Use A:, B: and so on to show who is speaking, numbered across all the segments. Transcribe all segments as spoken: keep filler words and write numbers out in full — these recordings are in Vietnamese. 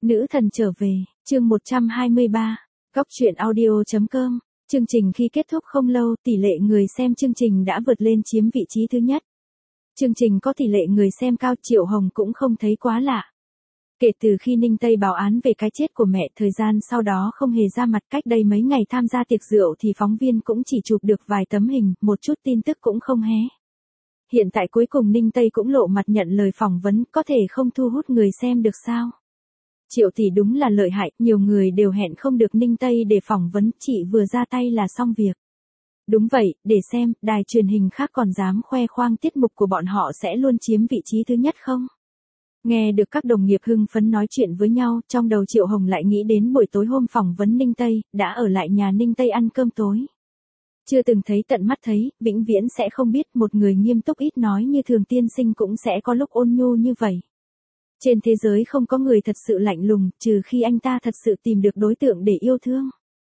A: Nữ thần trở về, chương một trăm hai mươi ba, Góc truyện audio chấm com. Chương trình khi kết thúc không lâu, tỷ lệ người xem chương trình đã vượt lên chiếm vị trí thứ nhất. Chương trình có tỷ lệ người xem cao, Triệu Hồng cũng không thấy quá lạ. Kể từ khi Ninh Tây báo án về cái chết của mẹ, thời gian sau đó không hề ra mặt, cách đây mấy ngày tham gia tiệc rượu thì phóng viên cũng chỉ chụp được vài tấm hình, một chút tin tức cũng không hé. Hiện tại cuối cùng Ninh Tây cũng lộ mặt nhận lời phỏng vấn, có thể không thu hút người xem được sao? Triệu tỷ đúng là lợi hại, nhiều người đều hẹn không được Ninh Tây để phỏng vấn, chị vừa ra tay là xong việc. Đúng vậy, để xem, đài truyền hình khác còn dám khoe khoang tiết mục của bọn họ sẽ luôn chiếm vị trí thứ nhất không? Nghe được các đồng nghiệp hưng phấn nói chuyện với nhau, trong đầu Triệu Hồng lại nghĩ đến buổi tối hôm phỏng vấn Ninh Tây, đã ở lại nhà Ninh Tây ăn cơm tối. Chưa từng thấy tận mắt thấy, vĩnh viễn sẽ không biết một người nghiêm túc ít nói như Thường tiên sinh cũng sẽ có lúc ôn nhu như vậy. Trên thế giới không có người thật sự lạnh lùng, trừ khi anh ta thật sự tìm được đối tượng để yêu thương.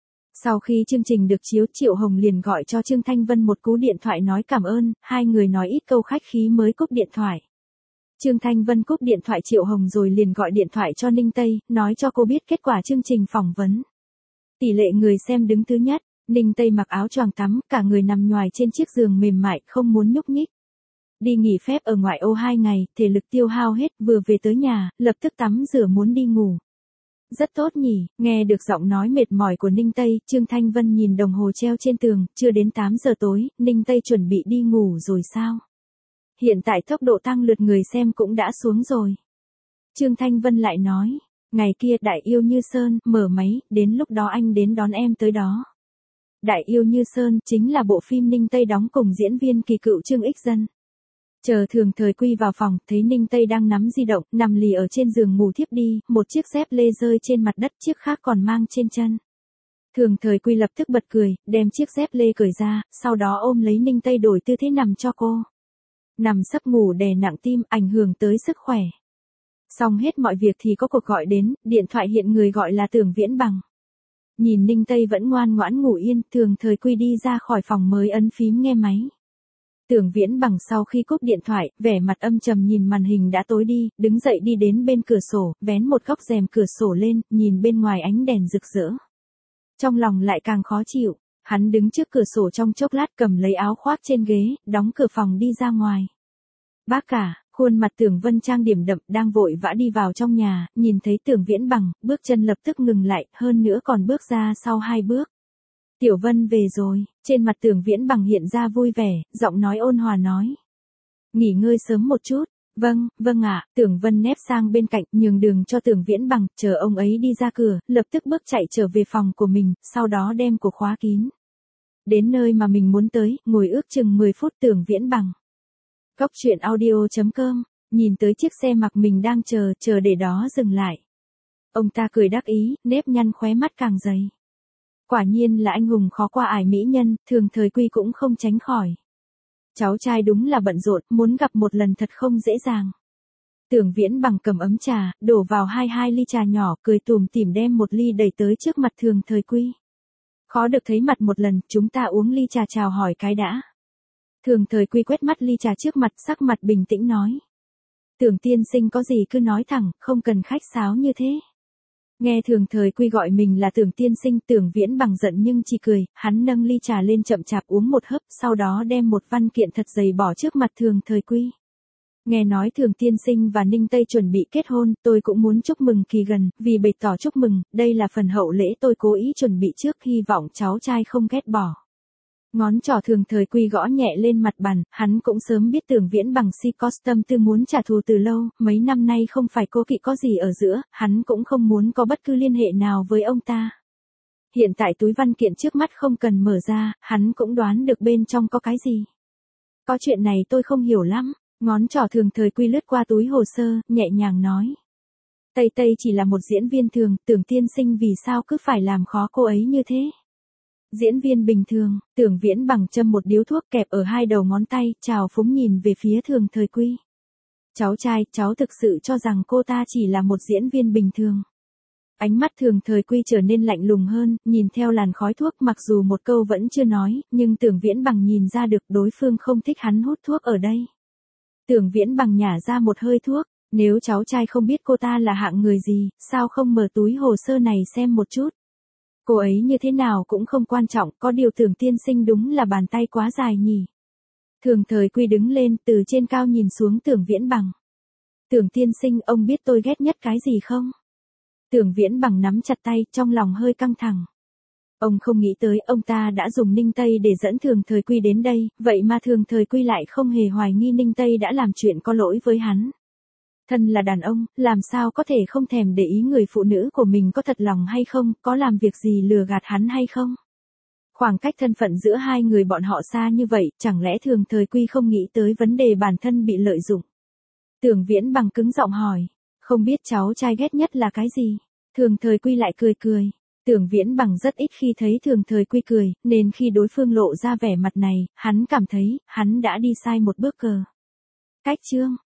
A: Sau khi chương trình được chiếu, Triệu Hồng liền gọi cho Trương Thanh Vân một cú điện thoại nói cảm ơn, hai người nói ít câu khách khí mới cúp điện thoại. Trương Thanh Vân cúp điện thoại Triệu Hồng rồi liền gọi điện thoại cho Ninh Tây, nói cho cô biết kết quả chương trình phỏng vấn. Tỷ lệ người xem đứng thứ nhất, Ninh Tây mặc áo choàng tắm, cả người nằm nhoài trên chiếc giường mềm mại, không muốn nhúc nhích. Đi nghỉ phép ở ngoại ô hai ngày, thể lực tiêu hao hết, vừa về tới nhà, lập tức tắm rửa muốn đi ngủ. Rất tốt nhỉ, nghe được giọng nói mệt mỏi của Ninh Tây, Trương Thanh Vân nhìn đồng hồ treo trên tường, chưa đến tám giờ tối, Ninh Tây chuẩn bị đi ngủ rồi sao? Hiện tại tốc độ tăng lượt người xem cũng đã xuống rồi. Trương Thanh Vân lại nói, ngày kia Đại Yêu Như Sơn, mở máy, đến lúc đó anh đến đón em tới đó. Đại Yêu Như Sơn, chính là bộ phim Ninh Tây đóng cùng diễn viên kỳ cựu Trương Ích Dân. Chờ Thường Thời Quy vào phòng, thấy Ninh Tây đang nắm di động, nằm lì ở trên giường ngủ thiếp đi, một chiếc dép lê rơi trên mặt đất, chiếc khác còn mang trên chân. Thường Thời Quy lập tức bật cười, đem chiếc dép lê cởi ra, sau đó ôm lấy Ninh Tây đổi tư thế nằm cho cô. Nằm sấp ngủ đè nặng tim, ảnh hưởng tới sức khỏe. Xong hết mọi việc thì có cuộc gọi đến, điện thoại hiện người gọi là Tưởng Viễn Bằng. Nhìn Ninh Tây vẫn ngoan ngoãn ngủ yên, Thường Thời Quy đi ra khỏi phòng mới ấn phím nghe máy. Tưởng Viễn Bằng sau khi cúp điện thoại, vẻ mặt âm trầm nhìn màn hình đã tối đi, đứng dậy đi đến bên cửa sổ, vén một góc rèm cửa sổ lên, nhìn bên ngoài ánh đèn rực rỡ. Trong lòng lại càng khó chịu, hắn đứng trước cửa sổ trong chốc lát, cầm lấy áo khoác trên ghế, đóng cửa phòng đi ra ngoài. Bác cả, khuôn mặt Tưởng Vân trang điểm đậm, đang vội vã đi vào trong nhà, nhìn thấy Tưởng Viễn Bằng, bước chân lập tức ngừng lại, hơn nữa còn bước ra sau hai bước. Tiểu Vân về rồi, trên mặt Tưởng Viễn Bằng hiện ra vui vẻ, giọng nói ôn hòa nói. Nghỉ ngơi sớm một chút, vâng, vâng ạ, Tưởng Vân nép sang bên cạnh, nhường đường cho Tưởng Viễn Bằng, chờ ông ấy đi ra cửa, lập tức bước chạy trở về phòng của mình, sau đó đem cửa khóa kín. Đến nơi mà mình muốn tới, ngồi ước chừng mười phút Tưởng Viễn Bằng. Góc truyện audio chấm com, nhìn tới chiếc xe mặc mình đang chờ, chờ để đó dừng lại. Ông ta cười đắc ý, nếp nhăn khóe mắt càng dày. Quả nhiên là anh hùng khó qua ải mỹ nhân, Thường Thời Quy cũng không tránh khỏi. Cháu trai đúng là bận rộn, muốn gặp một lần thật không dễ dàng. Tưởng Viễn Bằng cầm ấm trà, đổ vào hai hai ly trà nhỏ, cười tủm tỉm đem một ly đẩy tới trước mặt Thường Thời Quy. Khó được thấy mặt một lần, chúng ta uống ly trà chào hỏi cái đã. Thường Thời Quy quét mắt ly trà trước mặt, sắc mặt bình tĩnh nói. Tưởng tiên sinh có gì cứ nói thẳng, không cần khách sáo như thế. Nghe Thường Thời Quy gọi mình là Tưởng tiên sinh, Tưởng Viễn Bằng giận nhưng chỉ cười, hắn nâng ly trà lên chậm chạp uống một hớp, sau đó đem một văn kiện thật dày bỏ trước mặt Thường Thời Quy. Nghe nói Thường tiên sinh và Ninh Tây chuẩn bị kết hôn, tôi cũng muốn chúc mừng kỳ gần, vì bày tỏ chúc mừng, đây là phần hậu lễ tôi cố ý chuẩn bị trước, hy vọng cháu trai không ghét bỏ. Ngón trỏ Thường Thời Quy gõ nhẹ lên mặt bàn, hắn cũng sớm biết Tưởng Viễn Bằng si có tâm tư muốn trả thù từ lâu, mấy năm nay không phải cố kỵ có gì ở giữa, hắn cũng không muốn có bất cứ liên hệ nào với ông ta. Hiện tại túi văn kiện trước mắt không cần mở ra, hắn cũng đoán được bên trong có cái gì. Có chuyện này tôi không hiểu lắm, ngón trỏ Thường Thời Quy lướt qua túi hồ sơ, nhẹ nhàng nói. Tây Tây chỉ là một diễn viên thường, Tưởng tiên sinh vì sao cứ phải làm khó cô ấy như thế? Diễn viên bình thường, Tưởng Viễn Bằng châm một điếu thuốc kẹp ở hai đầu ngón tay, chào phúng nhìn về phía Thường Thời Quy. Cháu trai, cháu thực sự cho rằng cô ta chỉ là một diễn viên bình thường. Ánh mắt Thường Thời Quy trở nên lạnh lùng hơn, nhìn theo làn khói thuốc, mặc dù một câu vẫn chưa nói, nhưng Tưởng Viễn Bằng nhìn ra được đối phương không thích hắn hút thuốc ở đây. Tưởng Viễn Bằng nhả ra một hơi thuốc, Nếu cháu trai không biết cô ta là hạng người gì, sao không mở túi hồ sơ này xem một chút? Cô ấy như thế nào cũng không quan trọng, có điều Tưởng tiên sinh đúng là bàn tay quá dài nhỉ. Thường Thời Quy đứng lên từ trên cao nhìn xuống Tưởng Viễn Bằng. Tưởng tiên sinh, ông biết tôi ghét nhất cái gì không? Tưởng Viễn Bằng nắm chặt tay, trong lòng hơi căng thẳng. Ông không nghĩ tới ông ta đã dùng Ninh Tây để dẫn Thường Thời Quy đến đây, vậy mà Thường Thời Quy lại không hề hoài nghi Ninh Tây đã làm chuyện có lỗi với hắn. Thân là đàn ông, làm sao có thể không thèm để ý người phụ nữ của mình có thật lòng hay không, có làm việc gì lừa gạt hắn hay không? Khoảng cách thân phận giữa hai người bọn họ xa như vậy, chẳng lẽ Thường Thời Quy không nghĩ tới vấn đề bản thân bị lợi dụng? Tưởng Viễn Bằng cứng giọng hỏi, không biết cháu trai ghét nhất là cái gì? Thường Thời Quy lại cười cười. Tưởng Viễn Bằng rất ít khi thấy Thường Thời Quy cười, nên khi đối phương lộ ra vẻ mặt này, hắn cảm thấy, hắn đã đi sai một bước cờ. Cách chương